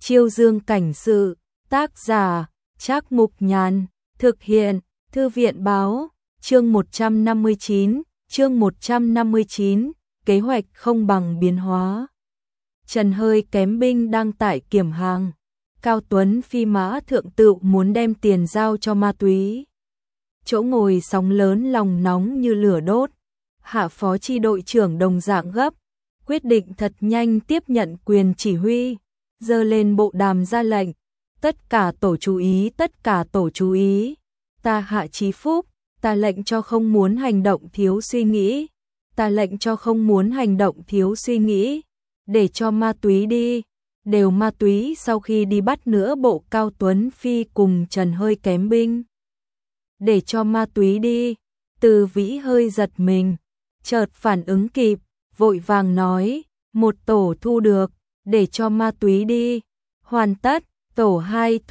Chiêu Dương cảnh sự, tác giả, Trác Mục Nhàn, thực hiện, Thư viện báo, chương 159, kế hoạch không bằng biến hóa. Trần hơi kém binh đang tại kiểm hàng, Cao Tuấn phi mã thượng tự muốn đem tiền giao cho ma túy. Chỗ ngồi sóng lớn lòng nóng như lửa đốt, hạ phó chi đội trưởng đồng dạng gấp, quyết định thật nhanh tiếp nhận quyền chỉ huy, giơ lên bộ đàm ra lệnh, tất cả tổ chú ý, ta Hạ Chí Phúc, ta lệnh cho không muốn hành động thiếu suy nghĩ, để cho ma túy đi, đều ma túy sau khi đi bắt nữa bộ Cao Tuấn Phi cùng Trần hơi kém binh. Để cho ma túy đi, Từ Vĩ hơi giật mình, chợt phản ứng kịp, vội vàng nói, một tổ thu được, để cho ma túy đi, hoàn tất, tổ 2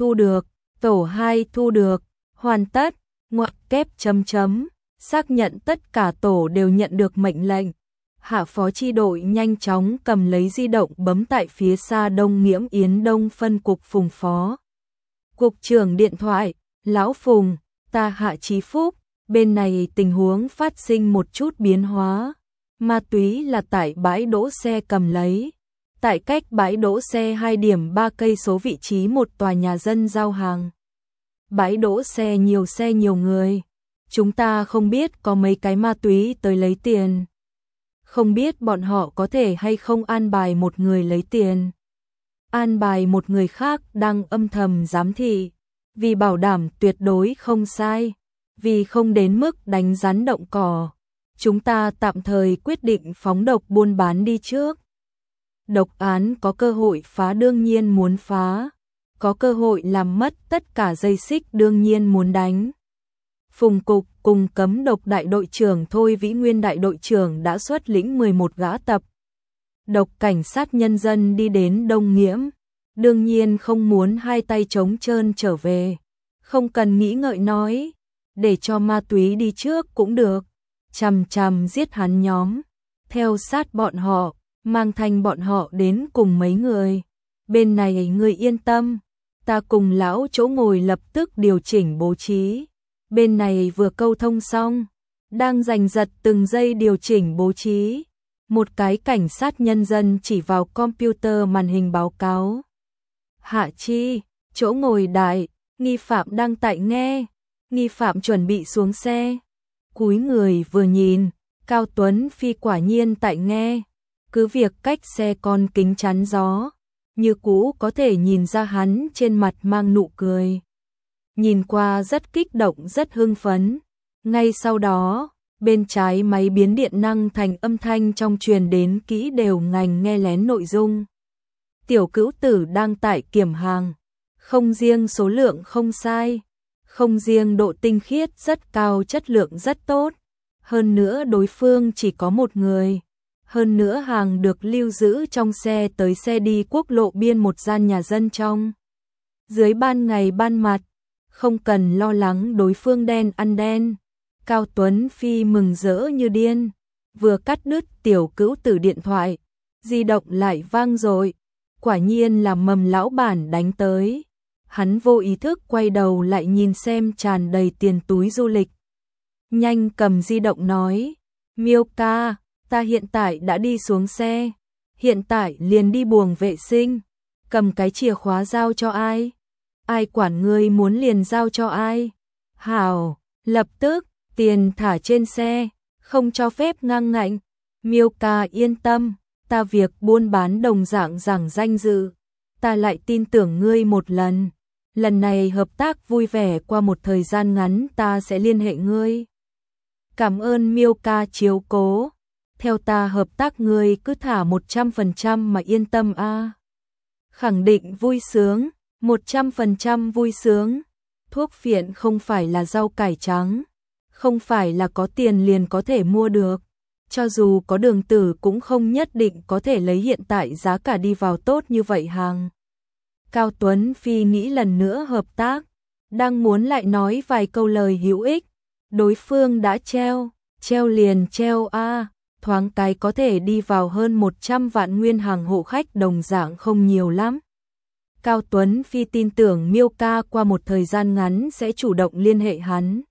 thu được, hoàn tất, ngoặc kép chấm chấm, xác nhận tất cả tổ đều nhận được mệnh lệnh. Hạ phó chi đội nhanh chóng cầm lấy di động bấm tại phía xa Đông Nghiễm Yến Đông phân cục Phùng phó. Cục trưởng điện thoại, Lão Phùng, ta Hạ Chí Phúc, bên này tình huống phát sinh một chút biến hóa. Ma túy là tại bãi đỗ xe cầm lấy. Tại cách bãi đỗ xe 2,3 cây số vị trí một tòa nhà dân giao hàng. Bãi đỗ xe nhiều người. Chúng ta không biết có mấy cái ma túy tới lấy tiền. Không biết bọn họ có thể hay không an bài một người lấy tiền. An bài một người khác đang âm thầm giám thị. Vì bảo đảm tuyệt đối không sai. Vì không đến mức đánh rắn động cỏ. Chúng ta tạm thời quyết định phóng độc buôn bán đi trước. Độc án có cơ hội phá đương nhiên muốn phá. Có cơ hội làm mất tất cả dây xích đương nhiên muốn đánh. Phùng cục cùng cấm độc đại đội trưởng Thôi Vĩ Nguyên đại đội trưởng đã xuất lĩnh 11 gã tập. Độc cảnh sát nhân dân đi đến Đông Nghiễm. Đương nhiên không muốn hai tay trống trơn trở về. Không cần nghĩ ngợi nói. Để cho ma túy đi trước cũng được. Chằm giết hắn nhóm. Theo sát bọn họ. Mang thanh bọn họ đến cùng mấy người. Bên này người yên tâm. Ta cùng lão chỗ ngồi lập tức điều chỉnh bố trí. Bên này vừa câu thông xong. Đang giành giật từng giây điều chỉnh bố trí. Một cái cảnh sát nhân dân chỉ vào computer màn hình báo cáo. Hạ Chi, chỗ ngồi đại, nghi phạm đang tại nghe. Nghi phạm chuẩn bị xuống xe. Cúi người vừa nhìn, Cao Tuấn Phi quả nhiên tại nghe. Cứ việc cách xe con kính chắn gió, như cũ có thể nhìn ra hắn trên mặt mang nụ cười. Nhìn qua rất kích động rất hưng phấn. Ngay sau đó, bên trái máy biến điện năng thành âm thanh trong truyền đến kỹ đều ngành nghe lén nội dung. Tiểu Cữu Tử đang tại kiểm hàng. Không riêng số lượng không sai, không riêng độ tinh khiết rất cao chất lượng rất tốt. Hơn nữa đối phương chỉ có một người. Hơn nữa hàng được lưu giữ trong xe tới xe đi quốc lộ biên một gian nhà dân trong. Dưới ban ngày ban mặt, không cần lo lắng đối phương đen ăn đen. Cao Tuấn Phi mừng rỡ như điên, vừa cắt đứt Tiểu Cữu Tử điện thoại, di động lại vang rồi. Quả nhiên là Mầm lão bản đánh tới. Hắn vô ý thức quay đầu lại nhìn xem tràn đầy tiền túi du lịch. Nhanh cầm di động nói, Miêu ca, ta hiện tại đã đi xuống xe, hiện tại liền đi buồng vệ sinh, cầm cái chìa khóa giao cho ai? Ai quản ngươi muốn liền giao cho ai? Hảo, lập tức, tiền thả trên xe, không cho phép ngang ngạnh. Miêu ca yên tâm, ta việc buôn bán đồng dạng giảng danh dự, ta lại tin tưởng ngươi một lần. Lần này hợp tác vui vẻ qua một thời gian ngắn ta sẽ liên hệ ngươi. Cảm ơn Miêu ca chiếu cố. Theo ta hợp tác ngươi cứ thả 100% mà yên tâm a. Khẳng định vui sướng, 100% vui sướng. Thuốc phiện không phải là rau cải trắng, không phải là có tiền liền có thể mua được. Cho dù có đường tử cũng không nhất định có thể lấy hiện tại giá cả đi vào tốt như vậy hàng. Cao Tuấn Phi nghĩ lần nữa hợp tác, đang muốn lại nói vài câu lời hữu ích. Đối phương đã treo liền treo a. Thoáng cái có thể đi vào hơn 100 vạn nguyên hàng hộ khách đồng dạng không nhiều lắm. Cao Tuấn Phi tin tưởng Miêu Ca qua một thời gian ngắn sẽ chủ động liên hệ hắn.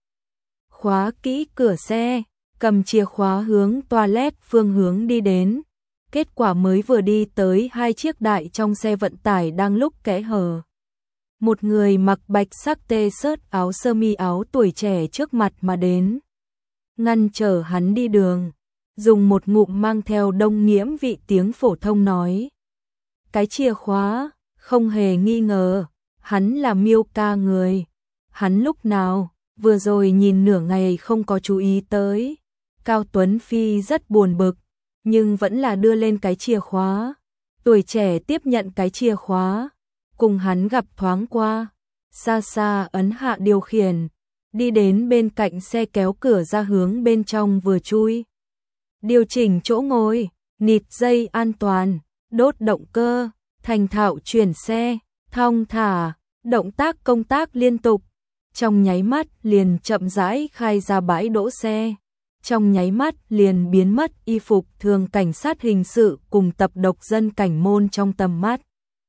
Khóa kỹ cửa xe, cầm chìa khóa hướng toilet phương hướng đi đến. Kết quả mới vừa đi tới hai chiếc đại trong xe vận tải đang lúc kẽ hở. Một người mặc bạch sắc t-shirt áo sơ mi áo tuổi trẻ trước mặt mà đến. Ngăn trở hắn đi đường, dùng một ngụm mang theo đông nghiễm vị tiếng phổ thông nói. Cái chìa khóa, không hề nghi ngờ, hắn là Miêu Ca người. Hắn lúc nào, vừa rồi nhìn nửa ngày không có chú ý tới. Cao Tuấn Phi rất buồn bực, nhưng vẫn là đưa lên cái chìa khóa. Tuổi trẻ tiếp nhận cái chìa khóa, cùng hắn gặp thoáng qua, xa xa ấn hạ điều khiển, đi đến bên cạnh xe kéo cửa ra hướng bên trong vừa chui. Điều chỉnh chỗ ngồi, nịt dây an toàn, đốt động cơ, thành thạo chuyển xe, thong thả, động tác công tác liên tục. Trong nháy mắt liền chậm rãi khai ra bãi đỗ xe. Trong nháy mắt liền biến mất y phục thường cảnh sát hình sự cùng tập độc dân cảnh môn trong tầm mắt.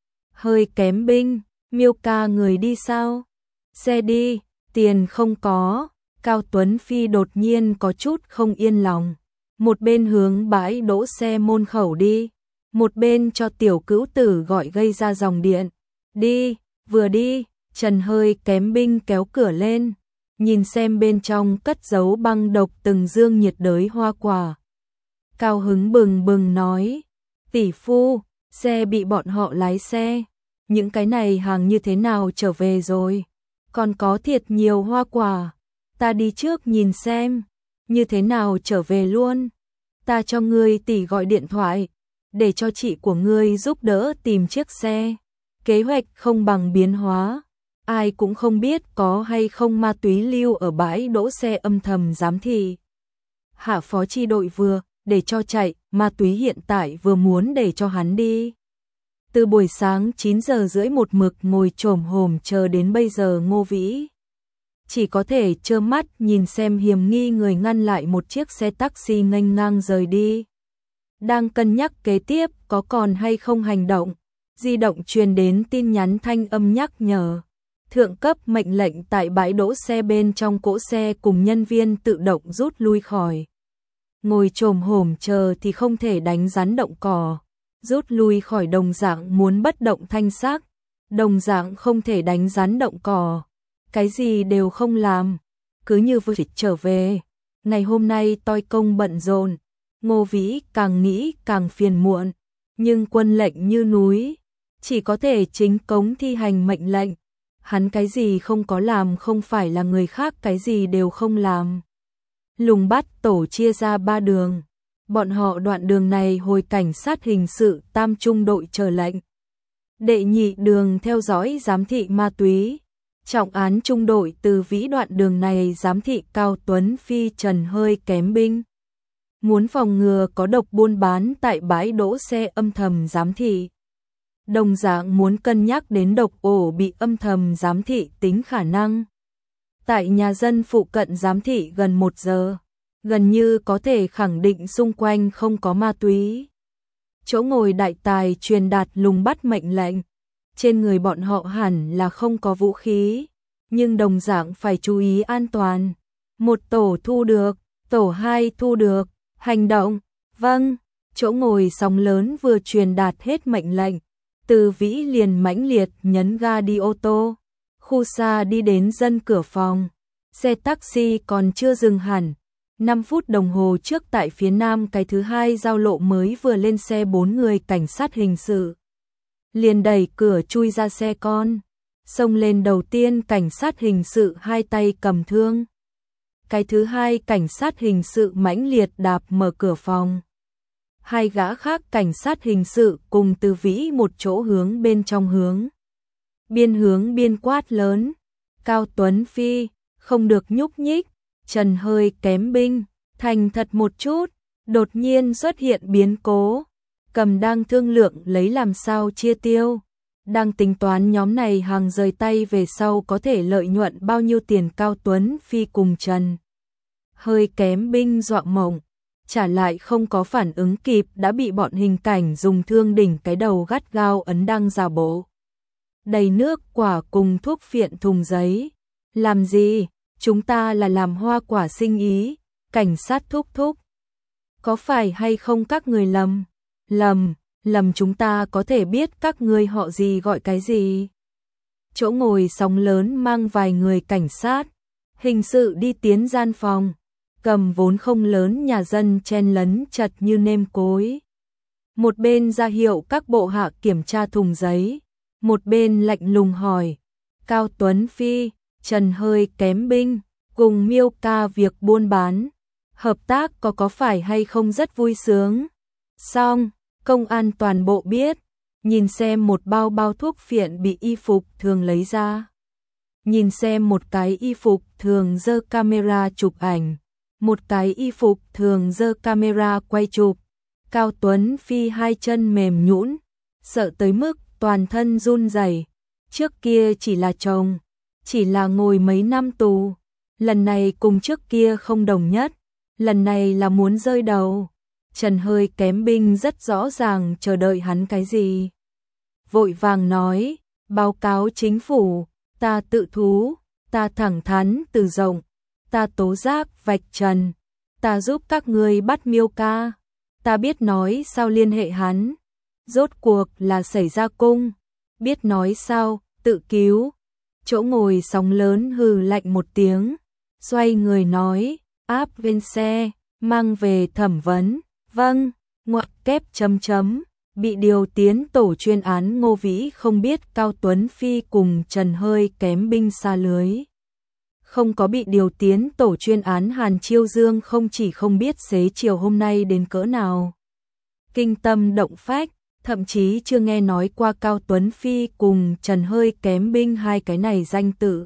Hơi kém binh, Miêu Ca người đi sao? Xe đi, tiền không có. Cao Tuấn Phi đột nhiên có chút không yên lòng. Một bên hướng bãi đỗ xe môn khẩu đi, một bên cho tiểu cữu tử gọi gây ra dòng điện. Đi, vừa đi, Trần hơi kém binh kéo cửa lên, nhìn xem bên trong cất giấu băng độc từng dương nhiệt đới hoa quả. Cao hứng bừng bừng nói, tỷ phu, xe bị bọn họ lái xe, những cái này hàng như thế nào trở về rồi, còn có thiệt nhiều hoa quả, ta đi trước nhìn xem, như thế nào trở về luôn, ta cho ngươi tỷ gọi điện thoại, để cho chị của ngươi giúp đỡ tìm chiếc xe, kế hoạch không bằng biến hóa. Ai cũng không biết có hay không ma túy lưu ở bãi đỗ xe âm thầm giám thị. Hạ phó chi đội vừa, để cho chạy, ma túy hiện tại vừa muốn để cho hắn đi. Từ buổi sáng 9 giờ rưỡi một mực ngồi chồm hổm chờ đến bây giờ Ngô Vĩ. Chỉ có thể trơ mắt nhìn xem hiểm nghi người ngăn lại một chiếc xe taxi nghênh ngang rời đi. Đang cân nhắc kế tiếp có còn hay không hành động, di động truyền đến tin nhắn thanh âm nhắc nhở. Thượng cấp mệnh lệnh tại bãi đỗ xe bên trong cỗ xe cùng nhân viên tự động rút lui khỏi. Ngồi chồm hổm chờ thì không thể đánh rắn động cỏ. Rút lui khỏi đồng dạng muốn bất động thanh sắc. Đồng dạng không thể đánh rắn động cỏ. Cái gì đều không làm. Cứ như vừa trở về. Ngày hôm nay toi công bận rộn. Ngô Vĩ càng nghĩ càng phiền muộn. Nhưng quân lệnh như núi. Chỉ có thể chính cống thi hành mệnh lệnh. Hắn cái gì không có làm không phải là người khác cái gì đều không làm. Lùng bắt tổ chia ra 3 đường. Bọn họ đoạn đường này hồi cảnh sát hình sự tam trung đội chờ lệnh. Đệ nhị đường theo dõi giám thị ma túy. Trọng án trung đội từ Vĩ đoạn đường này giám thị Cao Tuấn Phi Trần hơi kém binh. Muốn phòng ngừa có độc buôn bán tại bãi đỗ xe âm thầm giám thị. Đồng dạng muốn cân nhắc đến độc ổ bị âm thầm giám thị tính khả năng. Tại nhà dân phụ cận giám thị gần 1 giờ, gần như có thể khẳng định xung quanh không có ma túy. Chỗ ngồi đại tài truyền đạt lùng bắt mệnh lệnh. Trên người bọn họ hẳn là không có vũ khí, nhưng đồng dạng phải chú ý an toàn. Một tổ thu được, tổ 2 thu được, hành động, vâng. Chỗ ngồi sóng lớn vừa truyền đạt hết mệnh lệnh. Từ Vĩ liền mãnh liệt nhấn ga đi ô tô, khu xa đi đến dân cửa phòng, xe taxi còn chưa dừng hẳn, 5 phút đồng hồ trước tại phía nam cái thứ hai giao lộ mới vừa lên xe 4 người cảnh sát hình sự. Liền đẩy cửa chui ra xe con, xông lên đầu tiên cảnh sát hình sự hai tay cầm thương. Cái thứ hai cảnh sát hình sự mãnh liệt đạp mở cửa phòng. Hai gã khác cảnh sát hình sự cùng Từ Vĩ một chỗ hướng bên trong hướng biên quát lớn. Cao Tuấn Phi, không được nhúc nhích. Trần hơi kém binh, thành thật một chút. Đột nhiên xuất hiện biến cố. Cầm đang thương lượng lấy làm sao chia tiêu. Đang tính toán nhóm này hàng rời tay về sau có thể lợi nhuận bao nhiêu tiền. Cao Tuấn Phi cùng Trần hơi kém binh dọa mộng. Trả lại không có phản ứng kịp đã bị bọn hình cảnh dùng thương đỉnh cái đầu gắt gao ấn đang giả bộ. đầy nước quả cùng thuốc phiện thùng giấy. Làm gì? Chúng ta là làm hoa quả sinh ý, cảnh sát thúc thúc. Có phải hay không các người lầm? Lầm chúng ta có thể biết các ngươi họ gì gọi cái gì. Chỗ ngồi sóng lớn mang vài người cảnh sát, hình sự đi tiến gian phòng, cầm vốn không lớn nhà dân chen lấn chật như nêm cối. Một bên ra hiệu các bộ hạ kiểm tra thùng giấy, một bên lạnh lùng hỏi, Cao Tuấn Phi, Trần Hơi Kém Binh, cùng Miêu Ca việc buôn bán, hợp tác có phải hay không rất vui sướng. Xong, công an toàn bộ biết, nhìn xem một bao thuốc phiện bị y phục thường lấy ra. Nhìn xem một cái y phục thường giơ camera chụp ảnh, một cái y phục thường giơ camera quay chụp. Cao Tuấn Phi hai chân mềm nhũn, sợ tới mức toàn thân run rẩy. Trước kia chỉ là chồng, chỉ là ngồi mấy năm tù, lần này cùng trước kia không đồng nhất, lần này là muốn rơi đầu. Trần Hơi Kém Binh rất rõ ràng chờ đợi hắn cái gì. Vội vàng nói, báo cáo chính phủ, ta tự thú, ta thẳng thắn từ rộng, ta tố giác vạch trần, ta giúp các ngươi bắt Miêu Ca, ta biết nói sao liên hệ hắn, rốt cuộc là xảy ra cung, biết nói sao, tự cứu. Chỗ ngồi sóng lớn hừ lạnh một tiếng, xoay người nói, áp lên xe, mang về thẩm vấn. Vâng, ngoặc kép chấm, bị điều tiến tổ chuyên án Ngô Vĩ không biết Cao Tuấn Phi cùng Trần Hơi Kém Binh xa lưới. Không có bị điều tiến tổ chuyên án Hàn Chiêu Dương không chỉ không biết xế chiều hôm nay đến cỡ nào. Kinh tâm động phách, thậm chí chưa nghe nói qua Cao Tuấn Phi cùng Trần Hơi Kém Binh hai cái này danh tự.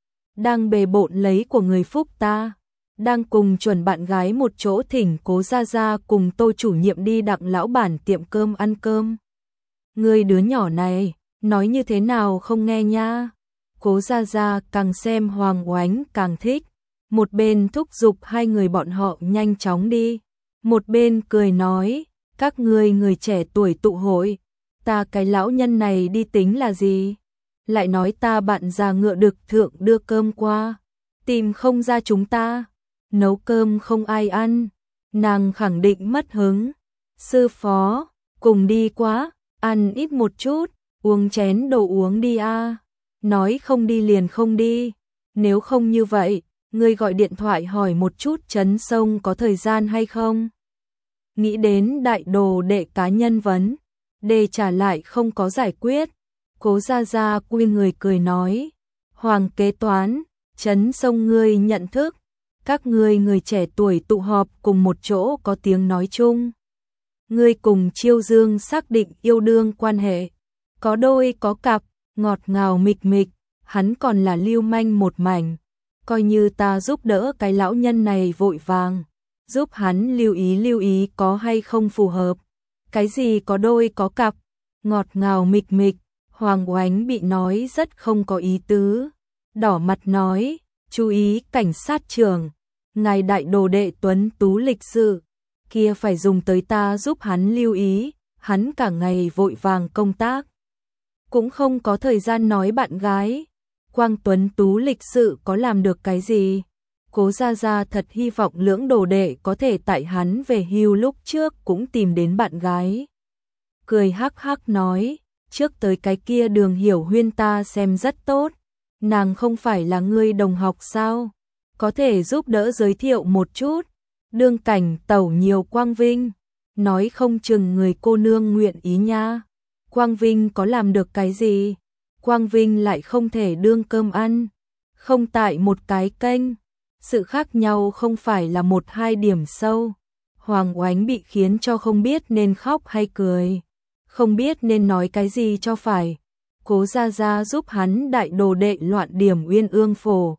Đang bề bộn lấy của người phúc ta. Đang cùng chuẩn bạn gái một chỗ thỉnh Cố Gia Gia cùng Tô chủ nhiệm đi Đặng lão bản tiệm cơm ăn cơm. Người đứa nhỏ này, nói như thế nào không nghe nha. Cố Gia Gia càng xem Hoàng Oánh càng thích, một bên thúc giục hai người bọn họ nhanh chóng đi, một bên cười nói, các ngươi người trẻ tuổi tụ hội, ta cái lão nhân này đi tính là gì? Lại nói ta bạn già ngựa đực thượng đưa cơm qua, tìm không ra chúng ta. Nấu cơm không ai ăn, nàng khẳng định mất hứng. Sư phó, cùng đi quá, ăn ít một chút, uống chén đồ uống đi a. Nói không đi liền không đi, nếu không như vậy, ngươi gọi điện thoại hỏi một chút Trấn Sông có thời gian hay không. Nghĩ đến đại đồ đệ cá nhân vấn, đề trả lại không có giải quyết. Cố Gia Gia quy người cười nói, Hoàng kế toán, Trấn Sông ngươi nhận thức. Các ngươi người trẻ tuổi tụ họp cùng một chỗ có tiếng nói chung. Ngươi cùng Chiêu Dương xác định yêu đương quan hệ, có đôi có cặp, ngọt ngào mịch mịch, hắn còn là lưu manh một mảnh. Coi như ta giúp đỡ cái lão nhân này vội vàng, giúp hắn lưu ý có hay không phù hợp. Cái gì có đôi có cặp, ngọt ngào mịch mịch, Hoàng Oánh bị nói rất không có ý tứ. Đỏ mặt nói, chú ý cảnh sát trưởng, ngài đại đồ đệ tuấn tú lịch sự, kia phải dùng tới ta giúp hắn lưu ý, hắn cả ngày vội vàng công tác. Cũng không có thời gian nói bạn gái, quang tuấn tú lịch sự có làm được cái gì. Cố Gia Gia thật hy vọng lưỡng đồ đệ có thể tại hắn về hưu lúc trước cũng tìm đến bạn gái. Cười hắc hắc nói, trước tới cái kia Đường Hiểu Huyên ta xem rất tốt, nàng không phải là ngươi đồng học sao, có thể giúp đỡ giới thiệu một chút. Đương cảnh tẩu nhiều Quang Vinh, nói không chừng người cô nương nguyện ý nha. Quang Vinh có làm được cái gì? Quang Vinh lại không thể đương cơm ăn, không tại một cái kênh. Sự khác nhau không phải là một hai điểm sâu. Hoàng Oánh bị khiến cho không biết nên khóc hay cười, không biết nên nói cái gì cho phải. Cố Gia Gia giúp hắn đại đồ đệ loạn điểm uyên ương phổ.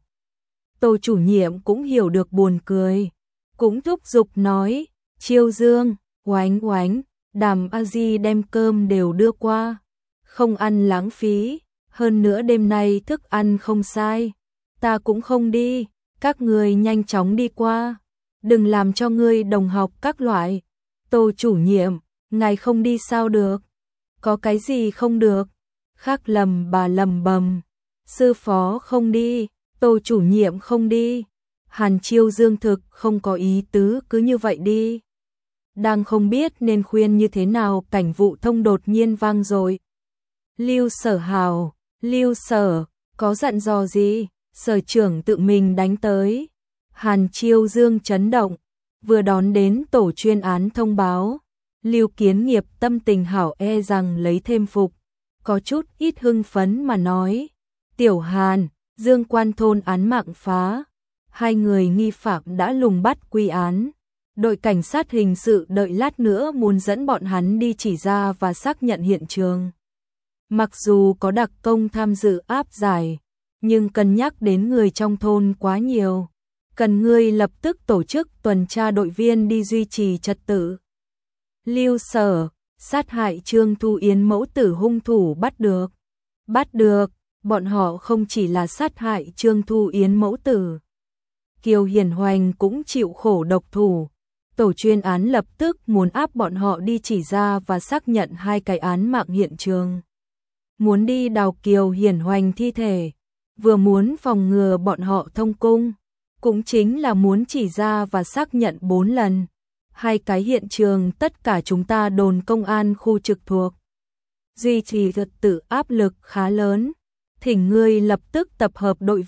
Tô chủ nhiệm cũng hiểu được buồn cười, cũng thúc giục nói, Chiêu Dương, Oánh Oánh, Đàm A Di đem cơm đều đưa qua, không ăn lãng phí, hơn nữa đêm nay thức ăn không sai, ta cũng không đi, các người nhanh chóng đi qua, đừng làm cho ngươi đồng học các loại. Tô chủ nhiệm, ngài không đi sao được? Có cái gì không được? khác bà lầm bầm, sư phó không đi, Tô chủ nhiệm không đi, Hàn Chiêu Dương thực không có ý tứ cứ như vậy đi. Đang không biết nên khuyên như thế nào, Cảnh Vụ Thông đột nhiên vang rồi. Lưu Sở Hào, Lưu Sở, có dặn dò gì? Sở trưởng tự mình đánh tới. Hàn Chiêu Dương chấn động, vừa đón đến tổ chuyên án thông báo. Lưu Kiến Nghiệp tâm tình hảo rằng lấy thêm phục, có chút ít hưng phấn mà nói. Tiểu Hàn, Dương Quan thôn án mạng phá. 2 người nghi phạm đã lùng bắt quy án. Đội cảnh sát hình sự đợi lát nữa muốn dẫn bọn hắn đi chỉ ra và xác nhận hiện trường. Mặc dù có đặc công tham dự áp giải, nhưng cân nhắc đến người trong thôn quá nhiều. Cần ngươi lập tức tổ chức tuần tra đội viên đi duy trì trật tự. Lưu Sở, sát hại Trương Thu Yến mẫu tử hung thủ bắt được. Bắt được, bọn họ không chỉ là sát hại Trương Thu Yến mẫu tử. Kiều Hiển Hoành cũng chịu khổ độc thủ. Tổ chuyên án lập tức muốn áp bọn họ đi chỉ ra và xác nhận 2 cái án mạng hiện trường. Muốn đi đào Kiều Hiển Hoành thi thể, vừa muốn phòng ngừa bọn họ thông cung, cũng chính là muốn chỉ ra và xác nhận 4 lần. 2 cái hiện trường tất cả chúng ta đồn công an khu trực thuộc. Duy trì trật tự áp lực khá lớn, thỉnh ngươi lập tức tập hợp đội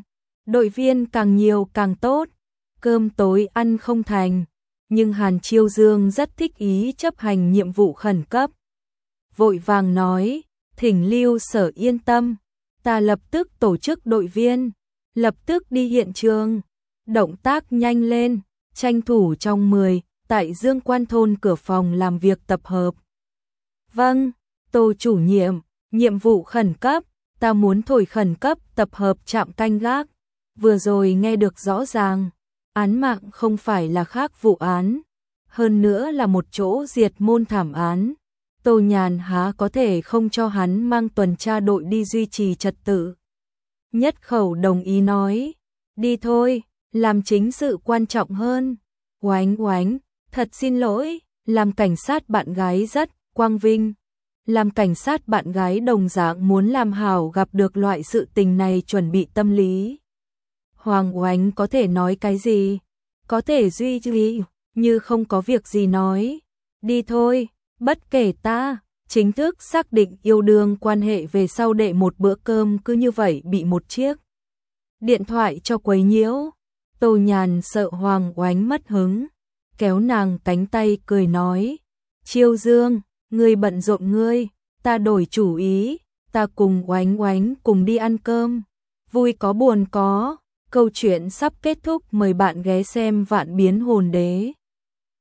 viên càng nhiều càng tốt. Cơm tối ăn không thành, nhưng Hàn Chiêu Dương rất thích ý chấp hành nhiệm vụ khẩn cấp. Vội vàng nói, thỉnh Lưu Sở yên tâm, ta lập tức tổ chức đội viên, lập tức đi hiện trường, động tác nhanh lên, tranh thủ trong 10, tại Dương Quan thôn cửa phòng làm việc tập hợp. Vâng, Tô chủ nhiệm, nhiệm vụ khẩn cấp, ta muốn thổi khẩn cấp tập hợp trạm canh gác. Vừa rồi nghe được rõ ràng, án mạng không phải là khác vụ án, hơn nữa là một chỗ diệt môn thảm án. Tô Nhàn há có thể không cho hắn mang tuần tra đội đi duy trì trật tự. Nhất Khẩu đồng ý nói, đi thôi, làm chính sự quan trọng hơn. Oánh oánh, thật xin lỗi, làm cảnh sát bạn gái rất quang vinh. Làm cảnh sát bạn gái đồng dạng muốn làm hảo, gặp được loại sự tình này chuẩn bị tâm lý. Hoàng Oánh có thể nói cái gì? Có thể duy trì như không có việc gì nói. Đi thôi, bất kể ta, chính thức xác định yêu đương quan hệ về sau đệ một bữa cơm cứ như vậy bị một chiếc điện thoại cho quấy nhiễu. Tô Nhàn sợ Hoàng Oánh mất hứng, kéo nàng cánh tay cười nói, Chiêu Dương, ngươi bận rộn ngươi, ta đổi chủ ý, ta cùng Oánh Oánh cùng đi ăn cơm, vui có buồn có. Câu chuyện sắp kết thúc, mời bạn ghé xem Vạn Biến Hồn Đế.